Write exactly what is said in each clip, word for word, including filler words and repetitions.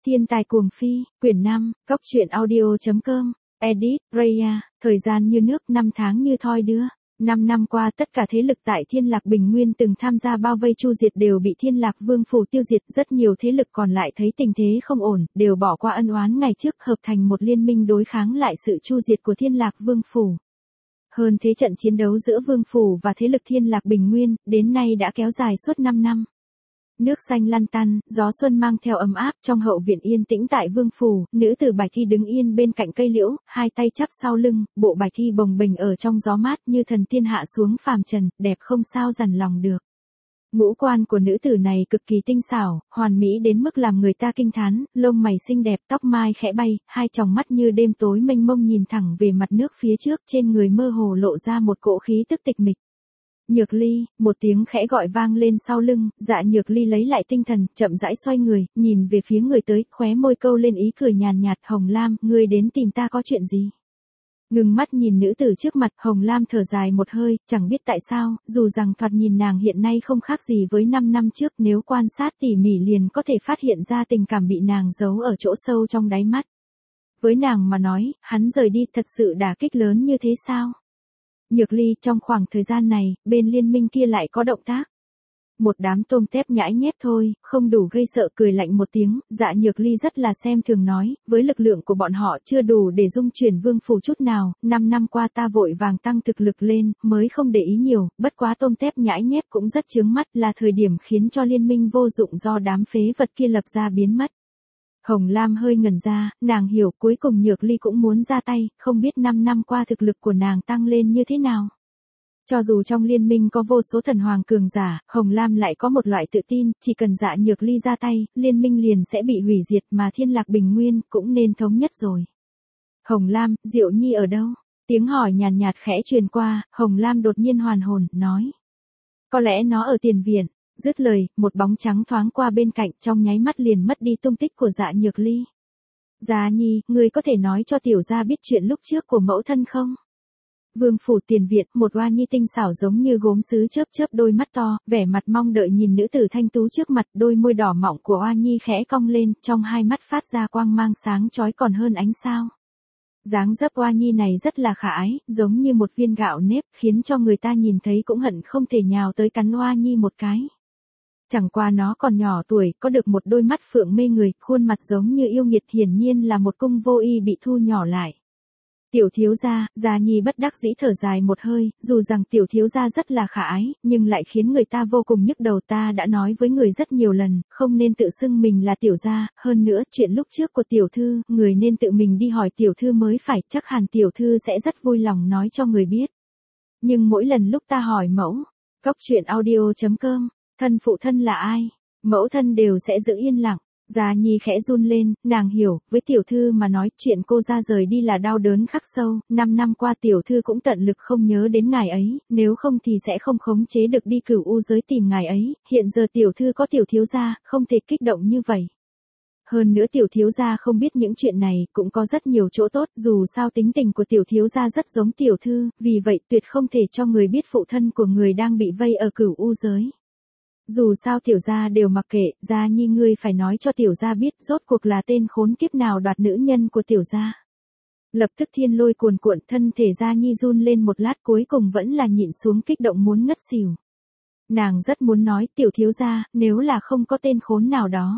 Thiên tài cuồng phi, quyển năm, cốc truyện audio chấm com, edit, Raya, thời gian như nước, năm tháng như thoi đưa. Năm năm qua tất cả thế lực tại Thiên Lạc Bình Nguyên từng tham gia bao vây chu diệt đều bị Thiên Lạc Vương phủ tiêu diệt, rất nhiều thế lực còn lại thấy tình thế không ổn, đều bỏ qua ân oán ngày trước hợp thành một liên minh đối kháng lại sự chu diệt của Thiên Lạc Vương phủ. Hơn thế trận chiến đấu giữa Vương phủ và thế lực Thiên Lạc Bình Nguyên, đến nay đã kéo dài suốt năm năm. Nước xanh lăn tăn, gió xuân mang theo ấm áp, trong hậu viện yên tĩnh tại Vương phủ, nữ tử Bạch Thi đứng yên bên cạnh cây liễu, hai tay chắp sau lưng, bộ Bạch Thi bồng bềnh ở trong gió mát như thần tiên hạ xuống phàm trần, đẹp không sao dằn lòng được. Ngũ quan của nữ tử này cực kỳ tinh xảo, hoàn mỹ đến mức làm người ta kinh thán, lông mày xinh đẹp, tóc mai khẽ bay, hai tròng mắt như đêm tối mênh mông nhìn thẳng về mặt nước phía trước, trên người mơ hồ lộ ra một cỗ khí tức tịch mịch. Nhược Ly, một tiếng khẽ gọi vang lên sau lưng, Dạ Nhược Ly lấy lại tinh thần, chậm rãi xoay người, nhìn về phía người tới, khóe môi câu lên ý cười nhàn nhạt, Hồng Lam, ngươi đến tìm ta có chuyện gì? Ngừng mắt nhìn nữ tử trước mặt, Hồng Lam thở dài một hơi, chẳng biết tại sao, dù rằng thoạt nhìn nàng hiện nay không khác gì với năm năm trước, nếu quan sát tỉ mỉ liền có thể phát hiện ra tình cảm bị nàng giấu ở chỗ sâu trong đáy mắt. Với nàng mà nói, hắn rời đi thật sự đả kích lớn như thế sao? Nhược Ly, trong khoảng thời gian này, bên liên minh kia lại có động tác. Một đám tôm tép nhãi nhép thôi, không đủ gây sợ, cười lạnh một tiếng, Dạ Nhược Ly rất là xem thường nói, với lực lượng của bọn họ chưa đủ để dung chuyển vương phủ chút nào, năm năm qua ta vội vàng tăng thực lực lên, mới không để ý nhiều, bất quá tôm tép nhãi nhép cũng rất chướng mắt, là thời điểm khiến cho liên minh vô dụng do đám phế vật kia lập ra biến mất. Hồng Lam hơi ngẩn ra, nàng hiểu cuối cùng Nhược Ly cũng muốn ra tay, không biết năm năm qua thực lực của nàng tăng lên như thế nào. Cho dù trong liên minh có vô số thần hoàng cường giả, Hồng Lam lại có một loại tự tin, chỉ cần Dạ Nhược Ly ra tay, liên minh liền sẽ bị hủy diệt mà Thiên Lạc Bình Nguyên cũng nên thống nhất rồi. Hồng Lam, Diệu Nhi ở đâu? Tiếng hỏi nhàn nhạt khẽ truyền qua, Hồng Lam đột nhiên hoàn hồn, nói. Có lẽ nó ở tiền viện. Dứt lời, một bóng trắng thoáng qua bên cạnh, trong nháy mắt liền mất đi tung tích của Dạ Nhược Ly. Gia Nhi, ngươi có thể nói cho tiểu gia biết chuyện lúc trước của mẫu thân không? Vương phủ tiền viện, một oa nhi tinh xảo giống như gốm sứ chớp chớp đôi mắt to, vẻ mặt mong đợi nhìn nữ tử thanh tú trước mặt, đôi môi đỏ mọng của oa nhi khẽ cong lên, trong hai mắt phát ra quang mang sáng chói còn hơn ánh sao. Dáng dấp oa nhi này rất là khả ái, giống như một viên gạo nếp, khiến cho người ta nhìn thấy cũng hận không thể nhào tới cắn oa nhi một cái. Chẳng qua nó còn nhỏ tuổi, có được một đôi mắt phượng mê người, khuôn mặt giống như yêu nghiệt, hiển nhiên là một cung vô y bị thu nhỏ lại. Tiểu thiếu gia, Gia Nhi bất đắc dĩ thở dài một hơi, dù rằng tiểu thiếu gia rất là khả ái, nhưng lại khiến người ta vô cùng nhức đầu, ta đã nói với người rất nhiều lần, không nên tự xưng mình là tiểu gia, hơn nữa, chuyện lúc trước của tiểu thư, người nên tự mình đi hỏi tiểu thư mới phải, chắc hẳn tiểu thư sẽ rất vui lòng nói cho người biết. Nhưng mỗi lần lúc ta hỏi mẫu, cốc truyện audio chấm com, thân phụ thân là ai, mẫu thân đều sẽ giữ yên lặng. Gia Nhi khẽ run lên, nàng hiểu, với tiểu thư mà nói chuyện cô ra rời đi là đau đớn khắc sâu, năm năm qua tiểu thư cũng tận lực không nhớ đến ngài ấy, nếu không thì sẽ không khống chế được đi cửu u giới tìm ngài ấy, hiện giờ tiểu thư có tiểu thiếu gia, không thể kích động như vậy. Hơn nữa tiểu thiếu gia không biết những chuyện này, cũng có rất nhiều chỗ tốt, dù sao tính tình của tiểu thiếu gia rất giống tiểu thư, vì vậy tuyệt không thể cho người biết phụ thân của người đang bị vây ở cửu u giới. Dù sao tiểu gia đều mặc kệ, Gia Nhi ngươi phải nói cho tiểu gia biết rốt cuộc là tên khốn kiếp nào đoạt nữ nhân của tiểu gia. Lập tức thiên lôi cuồn cuộn, thân thể Gia Nhi run lên một lát, cuối cùng vẫn là nhịn xuống kích động muốn ngất xỉu. Nàng rất muốn nói, tiểu thiếu gia, nếu là không có tên khốn nào đó.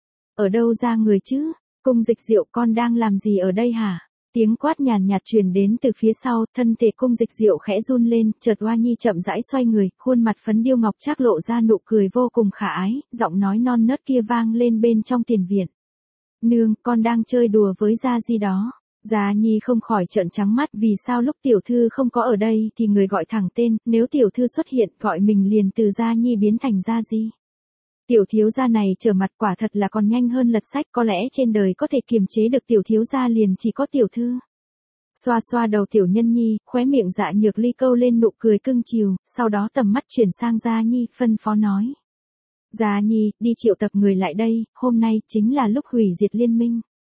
Ở đâu ra người chứ? Cung Dịch Diệu, con đang làm gì ở đây hả? Tiếng quát nhàn nhạt truyền đến từ phía sau, thân thể Cung Dịch Diệu khẽ run lên, chợt oa nhi chậm rãi xoay người, khuôn mặt phấn điêu ngọc trác lộ ra nụ cười vô cùng khả ái, giọng nói non nớt kia vang lên bên trong tiền viện. Nương, con đang chơi đùa với Gia Di đó. Gia Nhi không khỏi trợn trắng mắt, vì sao lúc tiểu thư không có ở đây thì người gọi thẳng tên, nếu tiểu thư xuất hiện gọi mình liền từ Gia Nhi biến thành Gia Di. Tiểu thiếu gia này trở mặt quả thật là còn nhanh hơn lật sách, có lẽ trên đời có thể kiềm chế được tiểu thiếu gia liền chỉ có tiểu thư. Xoa xoa đầu tiểu nhân nhi, khóe miệng Dạ Nhược Ly câu lên nụ cười cưng chiều, sau đó tầm mắt chuyển sang Gia Nhi, phân phó nói. Gia Nhi, đi triệu tập người lại đây, hôm nay chính là lúc hủy diệt liên minh.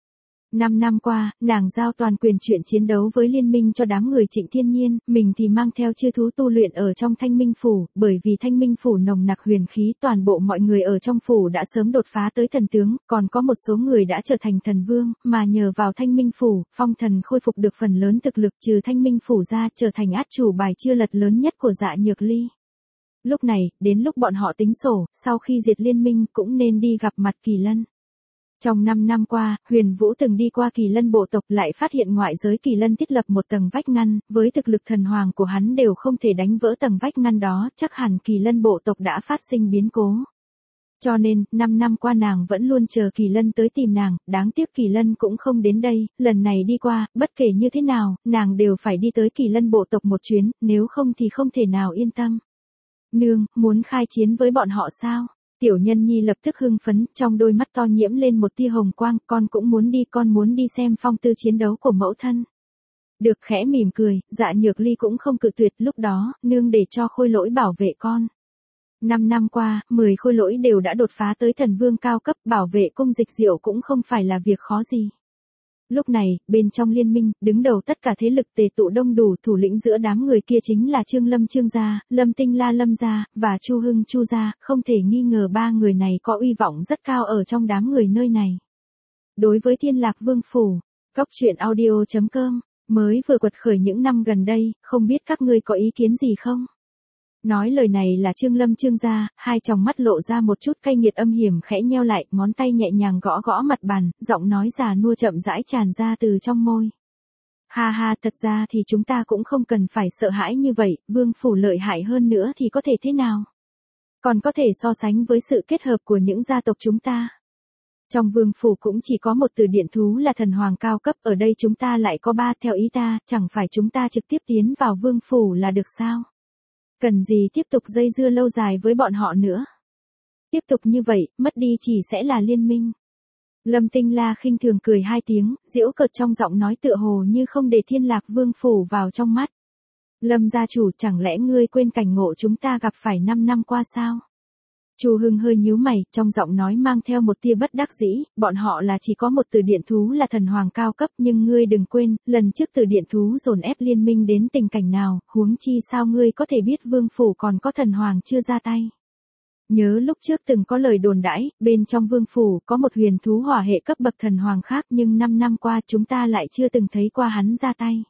Năm năm qua, nàng giao toàn quyền chuyện chiến đấu với liên minh cho đám người Trịnh Thiên Nhiên, mình thì mang theo chư thú tu luyện ở trong Thanh Minh Phủ, bởi vì Thanh Minh Phủ nồng nặc huyền khí, toàn bộ mọi người ở trong phủ đã sớm đột phá tới thần tướng, còn có một số người đã trở thành thần vương, mà nhờ vào Thanh Minh Phủ, phong thần khôi phục được phần lớn thực lực, trừ Thanh Minh Phủ ra, trở thành át chủ bài chưa lật lớn nhất của Dạ Nhược Ly. Lúc này, đến lúc bọn họ tính sổ, sau khi diệt liên minh cũng nên đi gặp mặt Kỳ Lân. Trong năm năm qua, Huyền Vũ từng đi qua Kỳ Lân bộ tộc, lại phát hiện ngoại giới Kỳ Lân thiết lập một tầng vách ngăn, với thực lực thần hoàng của hắn đều không thể đánh vỡ tầng vách ngăn đó, chắc hẳn Kỳ Lân bộ tộc đã phát sinh biến cố. Cho nên, năm năm qua nàng vẫn luôn chờ Kỳ Lân tới tìm nàng, đáng tiếc Kỳ Lân cũng không đến đây, lần này đi qua, bất kể như thế nào, nàng đều phải đi tới Kỳ Lân bộ tộc một chuyến, nếu không thì không thể nào yên tâm. Nương, muốn khai chiến với bọn họ sao? Tiểu Nhân Nhi lập tức hưng phấn, trong đôi mắt to nhiễm lên một tia hồng quang, con cũng muốn đi, con muốn đi xem phong tư chiến đấu của mẫu thân. Được, khẽ mỉm cười, Dạ Nhược Ly cũng không cự tuyệt, lúc đó, nương để cho Khôi Lỗi bảo vệ con. Năm năm qua, mười Khôi Lỗi đều đã đột phá tới thần vương cao cấp, bảo vệ cung Dịch Diệu cũng không phải là việc khó gì. Lúc này, bên trong liên minh, đứng đầu tất cả thế lực tề tụ đông đủ, thủ lĩnh giữa đám người kia chính là Trương Lâm Trương gia, Lâm Tinh La Lâm gia, và Chu Hưng Chu gia, không thể nghi ngờ ba người này có uy vọng rất cao ở trong đám người nơi này. Đối với Thiên Lạc Vương phủ, Cóc Truyện Audio chấm com, mới vừa quật khởi những năm gần đây, không biết các ngươi có ý kiến gì không? Nói lời này là Trương Lâm Trương gia, hai tròng mắt lộ ra một chút cay nghiệt âm hiểm, khẽ nheo lại, ngón tay nhẹ nhàng gõ gõ mặt bàn, giọng nói già nua chậm rãi tràn ra từ trong môi. Ha ha, thật ra thì chúng ta cũng không cần phải sợ hãi như vậy, vương phủ lợi hại hơn nữa thì có thể thế nào? Còn có thể so sánh với sự kết hợp của những gia tộc chúng ta. Trong vương phủ cũng chỉ có một từ điện thú là thần hoàng cao cấp, ở đây chúng ta lại có ba, theo ý ta, chẳng phải chúng ta trực tiếp tiến vào vương phủ là được sao? Cần gì tiếp tục dây dưa lâu dài với bọn họ nữa. Tiếp tục như vậy, mất đi chỉ sẽ là liên minh. Lâm Tinh La khinh thường cười hai tiếng, giễu cợt trong giọng nói tựa hồ như không để Thiên Lạc Vương phủ vào trong mắt. Lâm gia chủ, chẳng lẽ ngươi quên cảnh ngộ chúng ta gặp phải năm năm qua sao? Chu Hưng hơi nhíu mày, trong giọng nói mang theo một tia bất đắc dĩ, bọn họ là chỉ có một từ điện thú là thần hoàng cao cấp, nhưng ngươi đừng quên, lần trước từ điện thú dồn ép liên minh đến tình cảnh nào, huống chi sao ngươi có thể biết vương phủ còn có thần hoàng chưa ra tay. Nhớ lúc trước từng có lời đồn đãi, bên trong vương phủ có một huyền thú hỏa hệ cấp bậc thần hoàng khác, nhưng năm năm qua chúng ta lại chưa từng thấy qua hắn ra tay.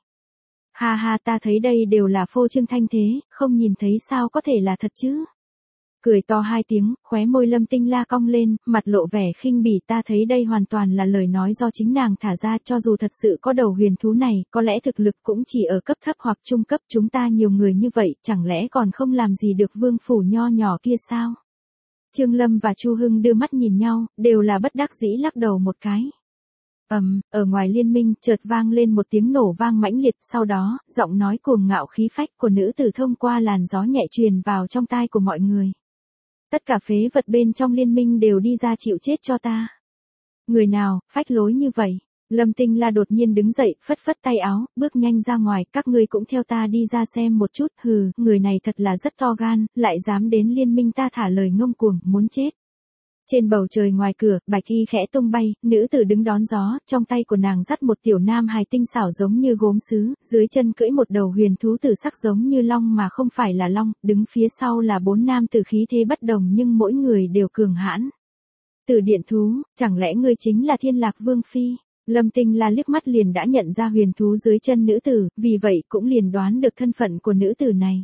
Ha ha, ta thấy đây đều là phô trương thanh thế, không nhìn thấy sao có thể là thật chứ. Cười to hai tiếng, khóe môi Lâm Tinh La cong lên, mặt lộ vẻ khinh bỉ, ta thấy đây hoàn toàn là lời nói do chính nàng thả ra, cho dù thật sự có đầu huyền thú này, có lẽ thực lực cũng chỉ ở cấp thấp hoặc trung cấp, chúng ta nhiều người như vậy, chẳng lẽ còn không làm gì được vương phủ nho nhỏ kia sao? Trương Lâm và Chu Hưng đưa mắt nhìn nhau, đều là bất đắc dĩ lắc đầu một cái. Ầm, um, ở ngoài liên minh, chợt vang lên một tiếng nổ vang mãnh liệt, sau đó, giọng nói cuồng ngạo khí phách của nữ tử thông qua làn gió nhẹ truyền vào trong tai của mọi người. Tất cả phế vật bên trong liên minh đều đi ra chịu chết cho ta. Người nào, phách lối như vậy? Lâm Tinh La đột nhiên đứng dậy, phất phất tay áo, bước nhanh ra ngoài, các ngươi cũng theo ta đi ra xem một chút, hừ, người này thật là rất to gan, lại dám đến liên minh ta thả lời ngông cuồng, muốn chết. Trên bầu trời ngoài cửa, bạch y khẽ tung bay, nữ tử đứng đón gió, trong tay của nàng dắt một tiểu nam hài tinh xảo giống như gốm sứ, dưới chân cưỡi một đầu huyền thú tử sắc giống như long mà không phải là long, đứng phía sau là bốn nam tử khí thế bất đồng nhưng mỗi người đều cường hãn. Tử điện thú, chẳng lẽ ngươi chính là Thiên Lạc Vương phi? Lâm Tinh La liếc mắt liền đã nhận ra huyền thú dưới chân nữ tử, vì vậy cũng liền đoán được thân phận của nữ tử này.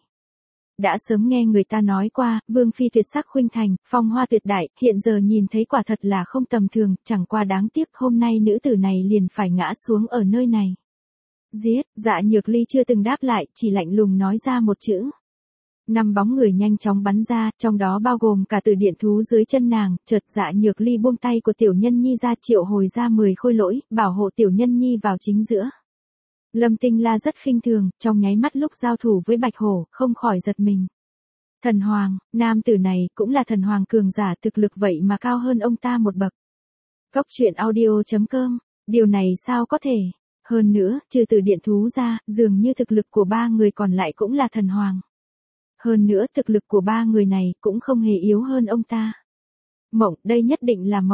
Đã sớm nghe người ta nói qua, vương phi tuyệt sắc khuynh thành, phong hoa tuyệt đại, hiện giờ nhìn thấy quả thật là không tầm thường, chẳng qua đáng tiếc hôm nay nữ tử này liền phải ngã xuống ở nơi này. Giết, Dạ Nhược Ly chưa từng đáp lại, chỉ lạnh lùng nói ra một chữ. Năm bóng người nhanh chóng bắn ra, trong đó bao gồm cả từ điện thú dưới chân nàng, chợt Dạ Nhược Ly buông tay của Tiểu Nhân Nhi ra, triệu hồi ra mười khôi lỗi, bảo hộ Tiểu Nhân Nhi vào chính giữa. Lâm Tinh La rất khinh thường, trong nháy mắt lúc giao thủ với Bạch Hổ, không khỏi giật mình. Thần hoàng, nam tử này cũng là thần hoàng cường giả, thực lực vậy mà cao hơn ông ta một bậc. Cóc Truyện Audio chấm com, điều này sao có thể? Hơn nữa, trừ từ điện thú ra, dường như thực lực của ba người còn lại cũng là thần hoàng. Hơn nữa, thực lực của ba người này cũng không hề yếu hơn ông ta. Mộng, đây nhất định là mộng.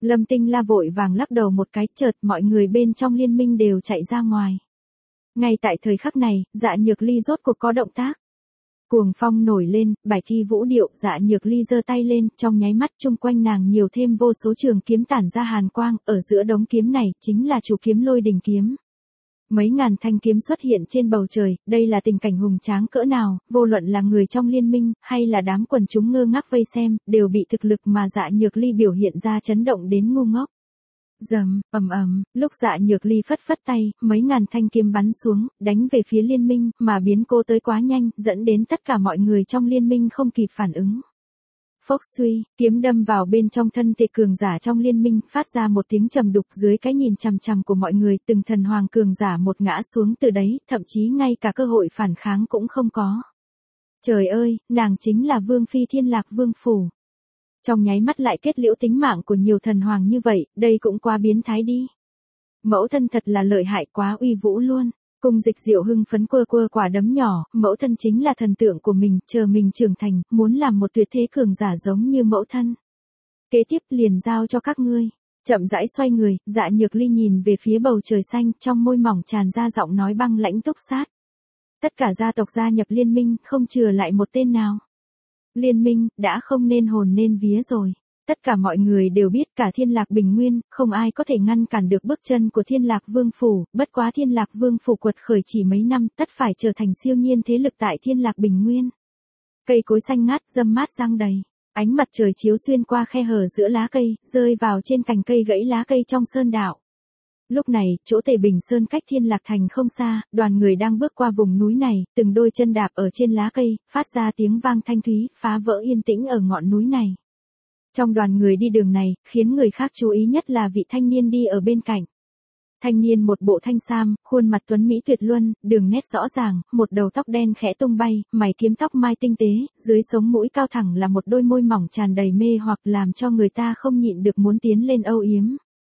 Lâm Tinh La vội vàng lắc đầu một cái, chợt mọi người bên trong liên minh đều chạy ra ngoài. Ngay tại thời khắc này, Dạ Nhược Ly rốt cuộc có động tác. Cuồng phong nổi lên, bài thi vũ điệu, Dạ Nhược Ly giơ tay lên, trong nháy mắt chung quanh nàng nhiều thêm vô số trường kiếm tản ra hàn quang, ở giữa đống kiếm này, chính là chủ kiếm Lôi Đình kiếm. Mấy ngàn thanh kiếm xuất hiện trên bầu trời, đây là tình cảnh hùng tráng cỡ nào, vô luận là người trong liên minh, hay là đám quần chúng ngơ ngác vây xem, đều bị thực lực mà Dạ Nhược Ly biểu hiện ra chấn động đến ngu ngốc. Rầm, ầm ầm, lúc Dạ Nhược Ly phất phất tay, mấy ngàn thanh kiếm bắn xuống, đánh về phía liên minh, mà biến cố tới quá nhanh, dẫn đến tất cả mọi người trong liên minh không kịp phản ứng. Phốc suy, kiếm đâm vào bên trong thân thể cường giả trong liên minh, phát ra một tiếng trầm đục dưới cái nhìn chằm chằm của mọi người, từng thần hoàng cường giả một ngã xuống từ đấy, thậm chí ngay cả cơ hội phản kháng cũng không có. Trời ơi, nàng chính là Vương Phi Thiên Lạc Vương Phủ. Trong nháy mắt lại kết liễu tính mạng của nhiều thần hoàng như vậy, đây cũng quá biến thái đi. Mẫu thân thật là lợi hại, quá uy vũ luôn. Cung Dịch Diệu hưng phấn quơ quơ quả đấm nhỏ, mẫu thân chính là thần tượng của mình, chờ mình trưởng thành, muốn làm một tuyệt thế cường giả giống như mẫu thân. Kế tiếp liền giao cho các ngươi. Chậm rãi xoay người, Dạ Nhược Ly nhìn về phía bầu trời xanh, trong môi mỏng tràn ra giọng nói băng lãnh túc sát. Tất cả gia tộc gia nhập liên minh, không chừa lại một tên nào. Liên minh, đã không nên hồn nên vía rồi. Tất cả mọi người đều biết cả Thiên Lạc Bình Nguyên, không ai có thể ngăn cản được bước chân của Thiên Lạc Vương Phủ, bất quá Thiên Lạc Vương Phủ quật khởi chỉ mấy năm, tất phải trở thành siêu nhiên thế lực tại Thiên Lạc Bình Nguyên. Cây cối xanh ngát, râm mát giăng đầy, ánh mặt trời chiếu xuyên qua khe hở giữa lá cây, rơi vào trên cành cây gãy lá cây trong sơn đạo. Lúc này, chỗ Tề Bình Sơn cách Thiên Lạc Thành không xa, đoàn người đang bước qua vùng núi này, từng đôi chân đạp ở trên lá cây, phát ra tiếng vang thanh thúy, phá vỡ yên tĩnh ở ngọn núi này. Trong đoàn người đi đường này, khiến người khác chú ý nhất là vị thanh niên đi ở bên cạnh. Thanh niên một bộ thanh sam, khuôn mặt tuấn mỹ tuyệt luân, đường nét rõ ràng, một đầu tóc đen khẽ tung bay, mày kiếm tóc mai tinh tế, dưới sống mũi cao thẳng là một đôi môi mỏng tràn đầy mê hoặc làm cho người ta không nhịn được muốn tiến lên âu yếm.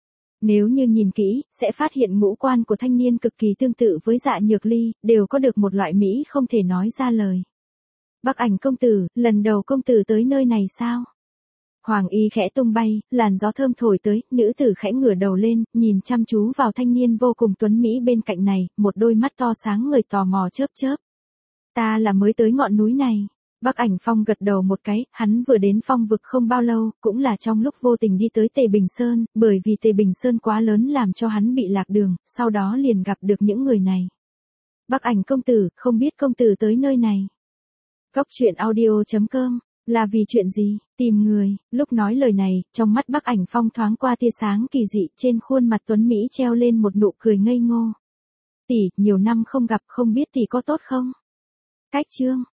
Nếu như nhìn kỹ, sẽ phát hiện ngũ quan của thanh niên cực kỳ tương tự với Dạ Nhược Ly, đều có được một loại mỹ không thể nói ra lời. Bắc Ảnh công tử, lần đầu công tử tới nơi này sao? Hoàng y khẽ tung bay, làn gió thơm thổi tới, nữ tử khẽ ngửa đầu lên, nhìn chăm chú vào thanh niên vô cùng tuấn mỹ bên cạnh này, một đôi mắt to sáng người tò mò chớp chớp. Ta là mới tới ngọn núi này. Bắc Ảnh Phong gật đầu một cái, hắn vừa đến phong vực không bao lâu, cũng là trong lúc vô tình đi tới Tề Bình Sơn, bởi vì Tề Bình Sơn quá lớn làm cho hắn bị lạc đường, sau đó liền gặp được những người này. Bắc Ảnh công tử, không biết công tử tới nơi này. Cốc truyện audio chấm com, là vì chuyện gì, tìm người, lúc nói lời này, trong mắt Bắc Ảnh Phong thoáng qua tia sáng kỳ dị, trên khuôn mặt tuấn Mỹ treo lên một nụ cười ngây ngô. Tỷ, nhiều năm không gặp, không biết tỷ có tốt không? Cách chương